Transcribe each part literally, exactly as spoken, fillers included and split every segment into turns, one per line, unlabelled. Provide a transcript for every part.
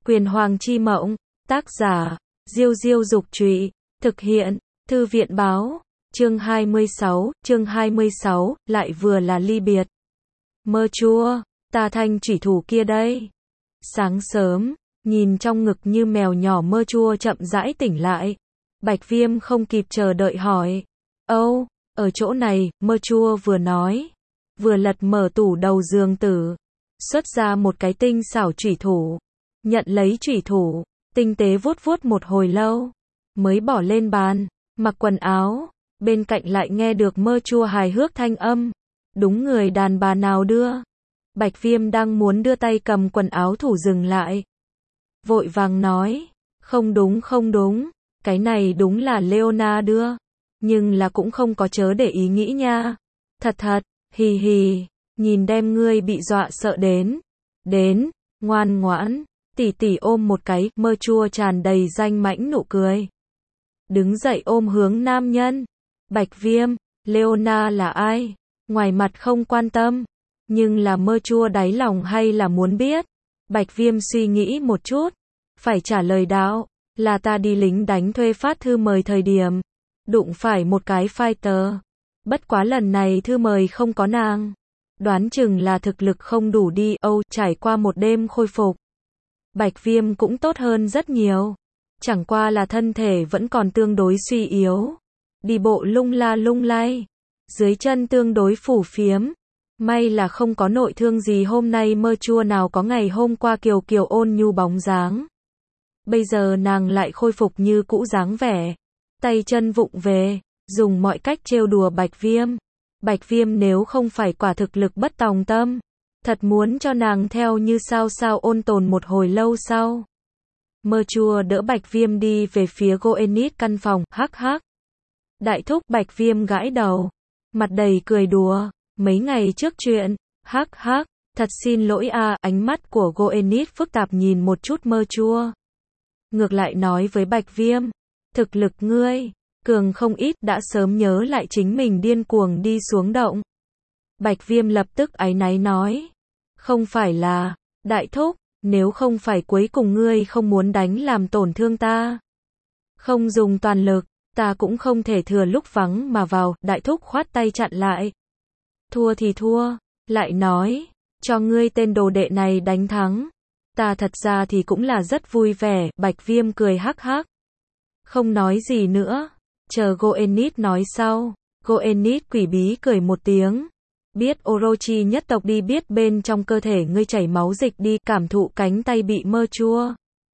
Quyền Hoàng chi mộng, tác giả, Diêu Diêu Dục Trụy, thực hiện, Thư viện Báo, chương hai mươi sáu, chương hai mươi sáu, lại vừa là ly biệt. Mơ chua, ta thanh thủy thủ kia đây. Sáng sớm, nhìn trong ngực như mèo nhỏ mơ chua chậm rãi tỉnh lại. Bạch Viêm không kịp chờ đợi hỏi. Âu, ở chỗ này, mơ chua vừa nói, vừa lật mở tủ đầu giường tử, xuất ra một cái tinh xảo chủy thủ, nhận lấy chủy thủ, tinh tế vuốt vuốt một hồi lâu, mới bỏ lên bàn, mặc quần áo, bên cạnh lại nghe được mơ chua hài hước thanh âm, đúng người đàn bà nào đưa. Bạch Viêm đang muốn đưa tay cầm quần áo thủ dừng lại, vội vàng nói, không đúng không đúng, cái này đúng là Leona đưa, nhưng là cũng không có chớ để ý nghĩ nha, thật thật, hì hì, nhìn đem ngươi bị dọa sợ đến, đến, ngoan ngoãn, tỷ tỷ ôm một cái, mơ chua tràn đầy danh mãnh nụ cười. Đứng dậy ôm hướng nam nhân. Bạch Viêm, Leona là ai? Ngoài mặt không quan tâm, nhưng là mơ chua đáy lòng hay là muốn biết. Bạch Viêm suy nghĩ một chút, phải trả lời đạo, là ta đi lính đánh thuê phát thư mời thời điểm, đụng phải một cái fighter. Bất quá lần này thư mời không có nàng, đoán chừng là thực lực không đủ đi. Âu, trải qua một đêm khôi phục, Bạch Viêm cũng tốt hơn rất nhiều, chẳng qua là thân thể vẫn còn tương đối suy yếu, đi bộ lung la lung lay, dưới chân tương đối phù phiếm, may là không có nội thương gì. Hôm nay mơ chua nào có ngày hôm qua kiều kiều ôn nhu bóng dáng, bây giờ nàng lại khôi phục như cũ dáng vẻ, tay chân vụng về, dùng mọi cách trêu đùa Bạch Viêm. Bạch Viêm nếu không phải quả thực lực bất tòng tâm, thật muốn cho nàng theo như sao sao ôn tồn. Một hồi lâu sau, mơ chua đỡ Bạch Viêm đi về phía Goenit căn phòng, hắc hắc. Đại thúc. Bạch Viêm gãi đầu, mặt đầy cười đùa, mấy ngày trước chuyện, hắc hắc, thật xin lỗi a. À. Ánh mắt của Goenit phức tạp nhìn một chút mơ chua, ngược lại nói với Bạch Viêm, thực lực ngươi cường không ít, đã sớm nhớ lại chính mình điên cuồng đi xuống động. Bạch Viêm lập tức áy náy nói, không phải là, đại thúc, nếu không phải cuối cùng ngươi không muốn đánh làm tổn thương ta, không dùng toàn lực, ta cũng không thể thừa lúc vắng mà vào. Đại thúc khoát tay chặn lại, thua thì thua, lại nói, cho ngươi tên đồ đệ này đánh thắng, ta thật ra thì cũng là rất vui vẻ. Bạch Viêm cười hắc hắc, không nói gì nữa, chờ Goenit nói sau. Goenit quỷ bí cười một tiếng, biết Orochi nhất tộc đi, biết bên trong cơ thể ngươi chảy máu dịch đi. Cảm thụ cánh tay bị mơ chua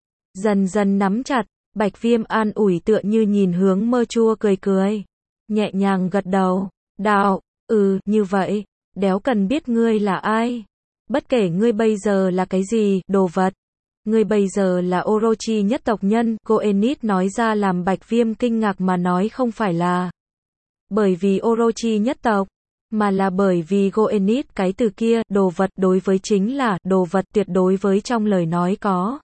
dần dần nắm chặt, Bạch Viêm an ủi tựa như nhìn hướng mơ chua cười cười, nhẹ nhàng gật đầu, đạo, ừ, như vậy, đéo cần biết ngươi là ai, bất kể ngươi bây giờ là cái gì, đồ vật, ngươi bây giờ là Orochi nhất tộc nhân. Goenit nói ra làm Bạch Viêm kinh ngạc mà nói, không phải là bởi vì Orochi nhất tộc, mà là bởi vì Goenit cái từ kia, đồ vật, đối với chính là đồ vật, tuyệt đối với trong lời nói có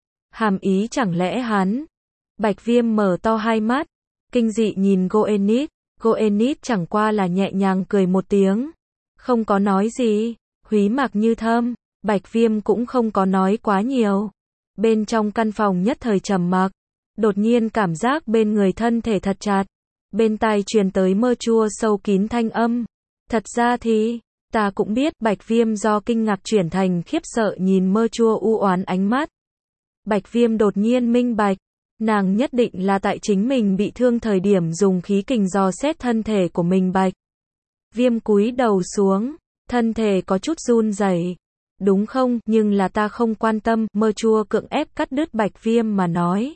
hàm ý. Chẳng lẽ hắn? Bạch Viêm mở to hai mắt, kinh dị nhìn Goenit. Goenit chẳng qua là nhẹ nhàng cười một tiếng, không có nói gì. Húy mạc như thơm, Bạch Viêm cũng không có nói quá nhiều. Bên trong căn phòng nhất thời trầm mặc, đột nhiên cảm giác bên người thân thể thật chặt, bên tai truyền tới mơ chua sâu kín thanh âm, thật ra thì, ta cũng biết. Bạch Viêm do kinh ngạc chuyển thành khiếp sợ nhìn mơ chua u oán ánh mắt. Bạch Viêm đột nhiên minh bạch, nàng nhất định là tại chính mình bị thương thời điểm dùng khí kình dò xét thân thể của mình. Bạch Viêm cúi đầu xuống, thân thể có chút run rẩy. Đúng không, nhưng là ta không quan tâm. Mơ chua cưỡng ép cắt đứt Bạch Viêm mà nói.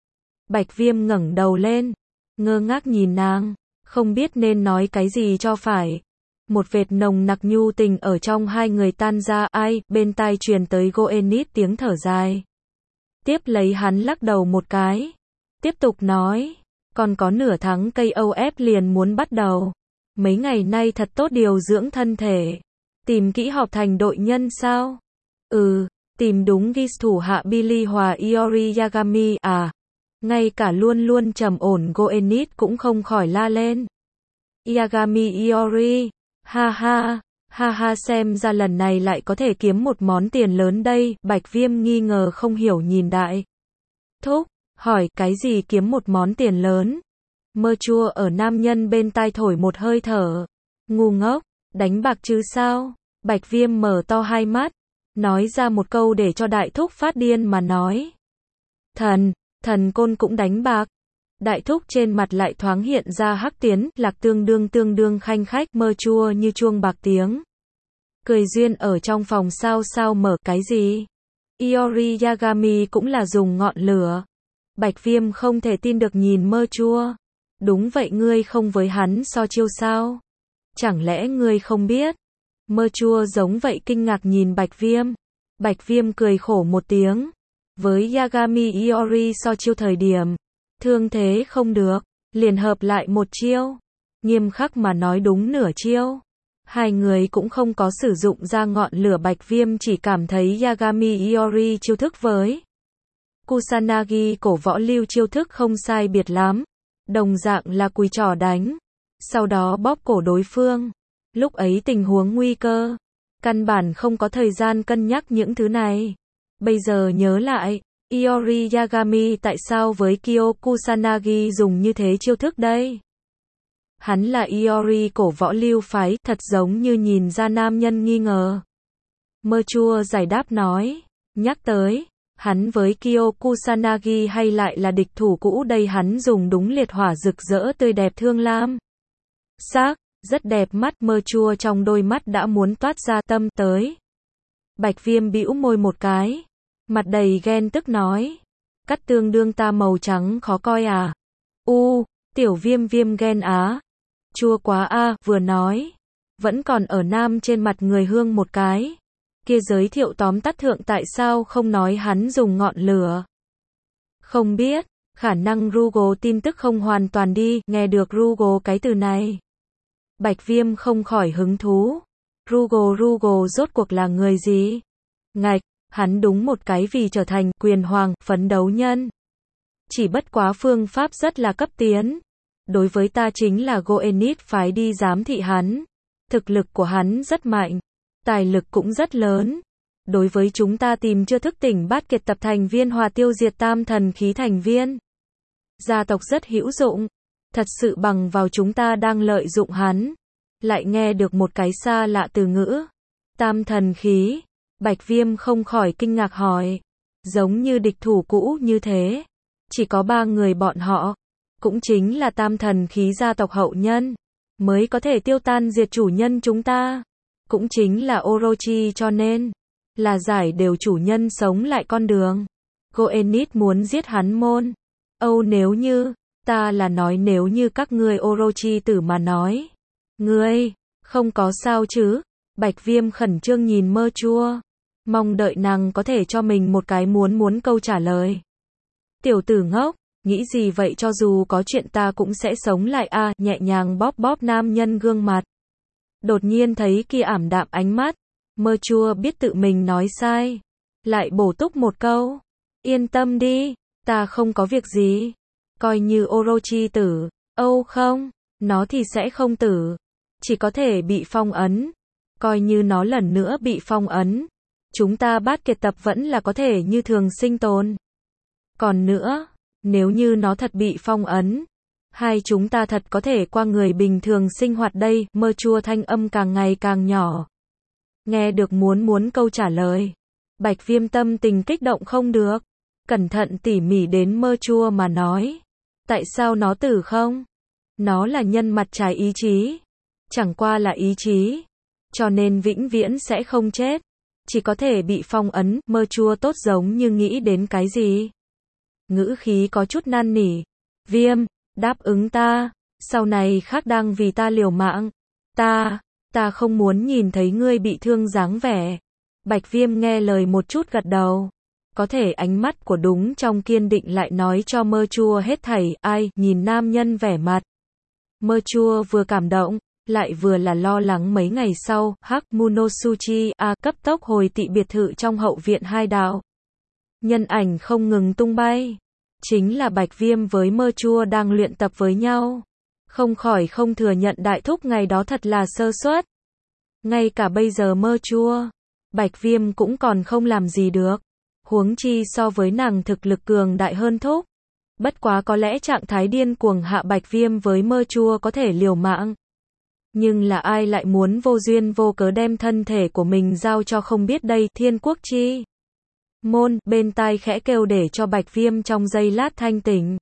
Bạch Viêm ngẩng đầu lên, ngơ ngác nhìn nàng, không biết nên nói cái gì cho phải. Một vệt nồng nặc nhu tình ở trong hai người tan ra. Ai? Bên tai truyền tới Goenit tiếng thở dài. Tiếp lấy hắn lắc đầu một cái, tiếp tục nói, còn có nửa tháng cây ô ép liền muốn bắt đầu. Mấy ngày nay thật tốt điều dưỡng thân thể. Tìm kỹ họp thành đội nhân sao? Ừ, tìm đúng Gis thủ hạ Billy Hòa Iori Yagami à. Ngay cả luôn luôn trầm ổn Goenit cũng không khỏi la lên. Yagami Iori, ha ha, Ha ha, xem ra lần này lại có thể kiếm một món tiền lớn đây, Bạch Viêm nghi ngờ không hiểu nhìn Đại Thúc, hỏi cái gì kiếm một món tiền lớn. Mơ chua ở nam nhân bên tai thổi một hơi thở. Ngu ngốc, đánh bạc chứ sao? Bạch Viêm mở to hai mắt, nói ra một câu để cho Đại Thúc phát điên mà nói. Thần, thần côn cũng đánh bạc. Đại Thúc trên mặt lại thoáng hiện ra hắc tiến, lạc tương đương tương đương khanh khách, mơ chua như chuông bạc tiếng. Cười duyên ở trong phòng sao sao mở cái gì? Iori Yagami cũng là dùng ngọn lửa. Bạch Viêm không thể tin được nhìn mơ chua. Đúng vậy, ngươi không với hắn so chiêu sao? Chẳng lẽ ngươi không biết? Mơ chua giống vậy kinh ngạc nhìn Bạch Viêm. Bạch Viêm cười khổ một tiếng. Với Yagami Iori so chiêu thời điểm thương thế không được, liền hợp lại một chiêu. Nghiêm khắc mà nói đúng nửa chiêu. Hai người cũng không có sử dụng ra ngọn lửa. Bạch Viêm chỉ cảm thấy Yagami Iori chiêu thức với Kusanagi cổ võ lưu chiêu thức không sai biệt lắm. Đồng dạng là cùi trỏ đánh, sau đó bóp cổ đối phương. Lúc ấy tình huống nguy cơ, căn bản không có thời gian cân nhắc những thứ này. Bây giờ nhớ lại, Iori Yagami tại sao với Kyo Kusanagi dùng như thế chiêu thức đây? Hắn là Iori cổ võ lưu phái, thật giống như nhìn ra nam nhân nghi ngờ. Mơ chua giải đáp nói, nhắc tới, hắn với Kyo Kusanagi hay lại là địch thủ cũ đây, hắn dùng đúng liệt hỏa rực rỡ tươi đẹp thương lam. Sắc, rất đẹp mắt, mơ chua trong đôi mắt đã muốn toát ra tâm tới. Bạch Viêm bĩu môi một cái, mặt đầy ghen tức nói, cắt tương đương ta màu trắng khó coi à? U, tiểu Viêm Viêm ghen á. Chua quá a, vừa nói, vẫn còn ở nam trên mặt người hương một cái. Kia giới thiệu tóm tắt thượng tại sao không nói hắn dùng ngọn lửa. Không biết, khả năng Google tin tức không hoàn toàn đi, nghe được Google cái từ này. Bạch Viêm không khỏi hứng thú. Google Google rốt cuộc là người gì? Ngạch, hắn đúng một cái vì trở thành quyền hoàng, phấn đấu nhân. Chỉ bất quá phương pháp rất là cấp tiến. Đối với ta chính là Goenit phái đi giám thị hắn. Thực lực của hắn rất mạnh. Tài lực cũng rất lớn. Đối với chúng ta tìm chưa thức tỉnh bát kiệt tập thành viên hòa tiêu diệt tam thần khí thành viên. Gia tộc rất hữu dụng. Thật sự bằng vào chúng ta đang lợi dụng hắn. Lại nghe được một cái xa lạ từ ngữ. Tam thần khí. Bạch Viêm không khỏi kinh ngạc hỏi. Giống như địch thủ cũ như thế. Chỉ có ba người bọn họ. Cũng chính là tam thần khí gia tộc hậu nhân. Mới có thể tiêu tan diệt chủ nhân chúng ta. Cũng chính là Orochi, cho nên là giải đều chủ nhân sống lại con đường. Goenit muốn giết hắn môn. Âu nếu như, ta là nói nếu như các ngươi Orochi tử mà nói. Ngươi, không có sao chứ? Bạch Viêm khẩn trương nhìn mơ chua. Mong đợi nàng có thể cho mình một cái muốn muốn câu trả lời. Tiểu tử ngốc, nghĩ gì vậy, cho dù có chuyện ta cũng sẽ sống lại a, à, nhẹ nhàng bóp bóp nam nhân gương mặt. Đột nhiên thấy kia ảm đạm ánh mắt, mơ chua biết tự mình nói sai. Lại bổ túc một câu. Yên tâm đi, ta không có việc gì. Coi như Orochi tử, Âu không, nó thì sẽ không tử. Chỉ có thể bị phong ấn. Coi như nó lần nữa bị phong ấn. Chúng ta bát kiệt tập vẫn là có thể như thường sinh tồn. Còn nữa, nếu như nó thật bị phong ấn, hai chúng ta thật có thể qua người bình thường sinh hoạt đây. Mơ chua thanh âm càng ngày càng nhỏ. Nghe được muốn muốn câu trả lời. Bạch Viêm tâm tình kích động không được. Cẩn thận tỉ mỉ đến mơ chua mà nói. Tại sao nó tử không? Nó là nhân mặt trái ý chí. Chẳng qua là ý chí. Cho nên vĩnh viễn sẽ không chết. Chỉ có thể bị phong ấn. Mơ chua tốt giống như nghĩ đến cái gì. Ngữ khí có chút năn nỉ. Viêm, đáp ứng ta. Sau này khác đang vì ta liều mạng. Ta, ta không muốn nhìn thấy ngươi bị thương dáng vẻ. Bạch Viêm nghe lời một chút gật đầu. Có thể ánh mắt của đúng trong kiên định lại nói cho mơ chua hết thảy. Ai, nhìn nam nhân vẻ mặt. Mơ chua vừa cảm động, lại vừa là lo lắng. Mấy ngày sau, Hắc Munosuchi A cấp tốc hồi tị biệt thự trong hậu viện hai đạo. Nhân ảnh không ngừng tung bay. Chính là Bạch Viêm với mơ chua đang luyện tập với nhau. Không khỏi không thừa nhận Đại Thúc ngày đó thật là sơ suất. Ngay cả bây giờ mơ chua, Bạch Viêm cũng còn không làm gì được. Huống chi so với nàng thực lực cường đại hơn thúc. Bất quá có lẽ trạng thái điên cuồng hạ Bạch Viêm với mơ chua có thể liều mạng. Nhưng là ai lại muốn vô duyên vô cớ đem thân thể của mình giao cho không biết đây, Thiên Quốc Chi Môn, bên tai khẽ kêu để cho Bạch Viêm trong giây lát thanh tỉnh.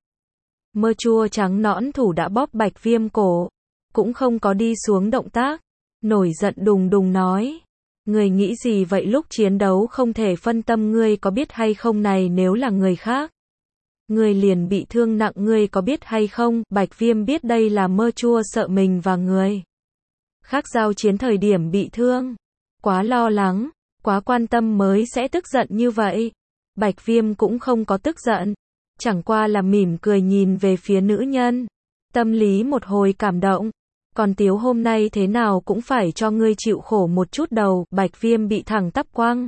Mơ chua trắng nõn thủ đã bóp Bạch Viêm cổ, cũng không có đi xuống động tác, nổi giận đùng đùng nói. Người nghĩ gì vậy, lúc chiến đấu không thể phân tâm, ngươi có biết hay không, này nếu là người khác, ngươi liền bị thương nặng, ngươi có biết hay không. Bạch Viêm biết đây là mơ chua sợ mình và người khác giao chiến thời điểm bị thương, quá lo lắng, quá quan tâm mới sẽ tức giận như vậy. Bạch Viêm cũng không có tức giận, chẳng qua là mỉm cười nhìn về phía nữ nhân, tâm lý một hồi cảm động. Còn Tiếu hôm nay thế nào cũng phải cho ngươi chịu khổ một chút đầu. Bạch Viêm bị thẳng tắp quăng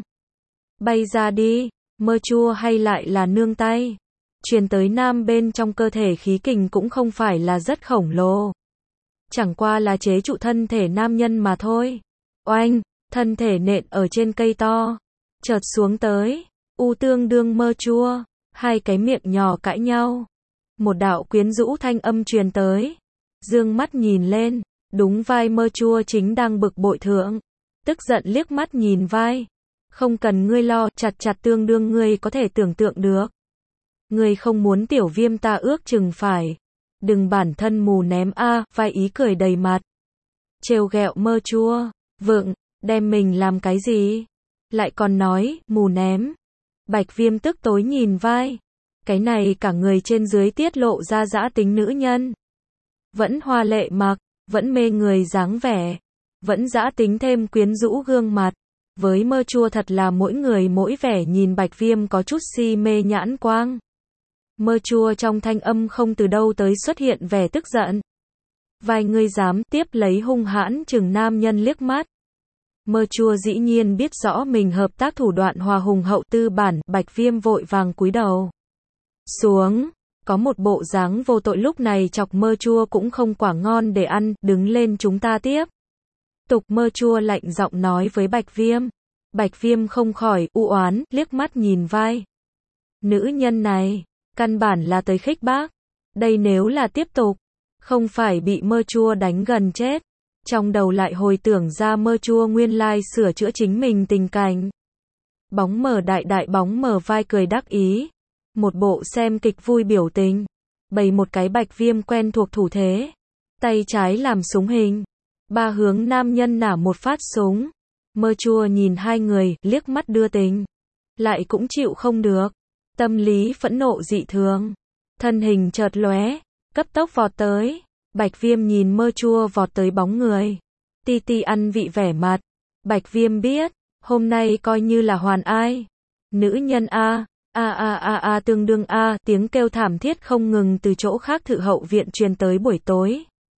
bay ra đi. Mơ chua hay lại là nương tay, truyền tới nam bên trong cơ thể khí kình cũng không phải là rất khổng lồ, chẳng qua là chế trụ thân thể nam nhân mà thôi. Oanh, thân thể nện ở trên cây to, chợt xuống tới. U tương đương mơ chua, hai cái miệng nhỏ cãi nhau. Một đạo quyến rũ thanh âm truyền tới. Dương mắt nhìn lên, đúng vai mơ chua chính đang bực bội thượng. Tức giận liếc mắt nhìn vai. Không cần ngươi lo, chặt chặt tương đương ngươi có thể tưởng tượng được. Ngươi không muốn tiểu Viêm ta ước chừng phải. Đừng bản thân mù ném a. À, vai ý cười đầy mặt. Trêu ghẹo mơ chua. Vựng, đem mình làm cái gì? Lại còn nói, mù ném. Bạch Viêm tức tối nhìn vai. Cái này cả người trên dưới tiết lộ ra dã tính nữ nhân. Vẫn hoa lệ mặc, vẫn mê người dáng vẻ, vẫn dã tính thêm quyến rũ gương mặt. Với mơ chua thật là mỗi người mỗi vẻ, nhìn Bạch Viêm có chút si mê nhãn quang. Mơ chua trong thanh âm không từ đâu tới xuất hiện vẻ tức giận. Vài người dám, tiếp lấy hung hãn chừng nam nhân liếc mắt. Mơ chua dĩ nhiên biết rõ mình hợp tác thủ đoạn hòa hùng hậu tư bản. Bạch Viêm vội vàng cúi đầu xuống, có một bộ dáng vô tội, lúc này chọc mơ chua cũng không quả ngon để ăn. Đứng lên, chúng ta tiếp tục. Mơ chua lạnh giọng nói với Bạch Viêm. Bạch Viêm không khỏi u oán, liếc mắt nhìn vai. Nữ nhân này, căn bản là tới khích bác. Đây nếu là tiếp tục, không phải bị mơ chua đánh gần chết. Trong đầu lại hồi tưởng ra mơ chua nguyên lai sửa chữa chính mình tình cảnh. Bóng mờ đại đại bóng mờ vai cười đắc ý. Một bộ xem kịch vui biểu tình. Bày một cái Bạch Viêm quen thuộc thủ thế. Tay trái làm súng hình. Ba hướng nam nhân nả một phát súng. Mơ chua nhìn hai người, liếc mắt đưa tình. Lại cũng chịu không được. Tâm lý phẫn nộ dị thường. Thân hình chợt lóe, cấp tốc vọt tới. Bạch Viêm nhìn mơ chua vọt tới bóng người. Ti ti ăn vị vẻ mặt. Bạch Viêm biết, hôm nay coi như là hoàn ai. Nữ nhân A. A a a a tương đương a, tiếng kêu thảm thiết không ngừng từ chỗ khác thự hậu viện truyền tới buổi tối.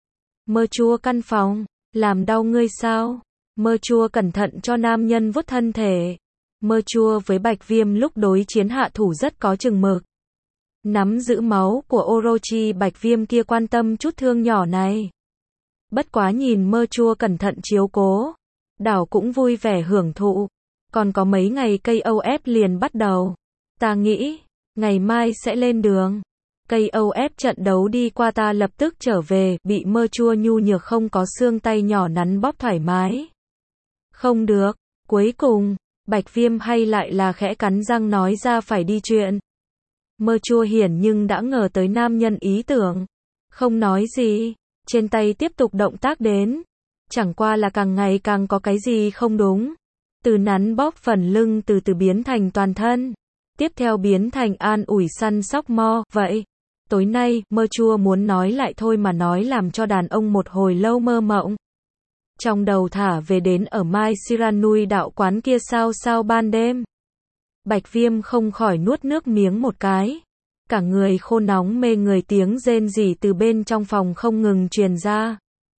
Mơ chua căn phòng, làm đau ngươi sao? Mơ chua cẩn thận cho nam nhân vuốt thân thể. Mơ chua với Bạch Viêm lúc đối chiến hạ thủ rất có chừng mực. Nắm giữ máu của Orochi, Bạch Viêm kia quan tâm chút thương nhỏ này. Bất quá nhìn mơ chua cẩn thận chiếu cố, đảo cũng vui vẻ hưởng thụ. Còn có mấy ngày ca o ép liền bắt đầu. Ta nghĩ, ngày mai sẽ lên đường. ca o ép trận đấu đi qua ta lập tức trở về, bị mơ chua nhu nhược không có xương tay nhỏ nắn bóp thoải mái. Không được, cuối cùng, Bạch Viêm hay lại là khẽ cắn răng nói ra phải đi chuyện. Mơ chua hiển nhưng đã ngờ tới nam nhân ý tưởng. Không nói gì, trên tay tiếp tục động tác đến. Chẳng qua là càng ngày càng có cái gì không đúng. Từ nắn bóp phần lưng từ từ biến thành toàn thân. Tiếp theo biến thành an ủi săn sóc mo. Vậy, tối nay, mơ chua muốn nói lại thôi mà nói làm cho đàn ông một hồi lâu mơ mộng. Trong đầu thả về đến ở Mai Shiranui đạo quán kia sao sao ban đêm. Bạch Viêm không khỏi nuốt nước miếng một cái. Cả người khô nóng mê người, tiếng rên rỉ từ bên trong phòng không ngừng truyền ra.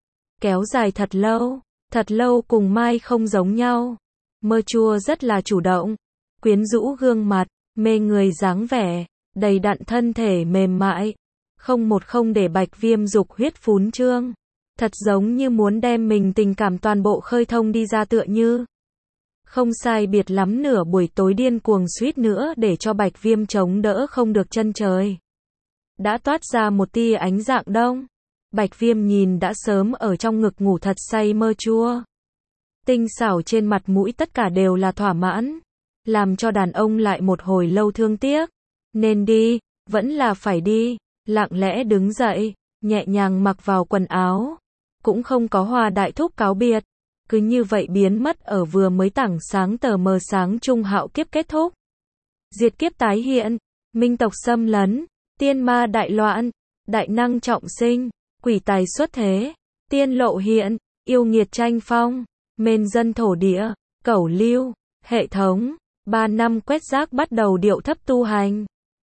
Kéo dài thật lâu, thật lâu cùng Mai không giống nhau. Mơ chua rất là chủ động, quyến rũ gương mặt, mê người dáng vẻ, đầy đặn thân thể mềm mại. Không một không để Bạch Viêm dục huyết phún trương. Thật giống như muốn đem mình tình cảm toàn bộ khơi thông đi ra tựa như. Không sai biệt lắm nửa buổi tối điên cuồng suýt nữa để cho Bạch Viêm chống đỡ không được chân trời. Đã toát ra một tia ánh dạng đông. Bạch Viêm nhìn đã sớm ở trong ngực ngủ thật say mơ chua. Tinh xảo trên mặt mũi tất cả đều là thỏa mãn. Làm cho đàn ông lại một hồi lâu thương tiếc. Nên đi, vẫn là phải đi. Lặng lẽ đứng dậy, nhẹ nhàng mặc vào quần áo. Cũng không có Hoa đại thúc cáo biệt. Cứ như vậy biến mất ở vừa mới tảng sáng tờ mờ sáng trung hạo kiếp kết thúc. Diệt kiếp tái hiện, minh tộc xâm lấn, tiên ma đại loạn, đại năng trọng sinh, quỷ tài xuất thế, tiên lộ hiện, yêu nghiệt tranh phong, mên dân thổ địa, cẩu lưu, hệ thống, ba năm quét rác bắt đầu điệu thấp tu hành.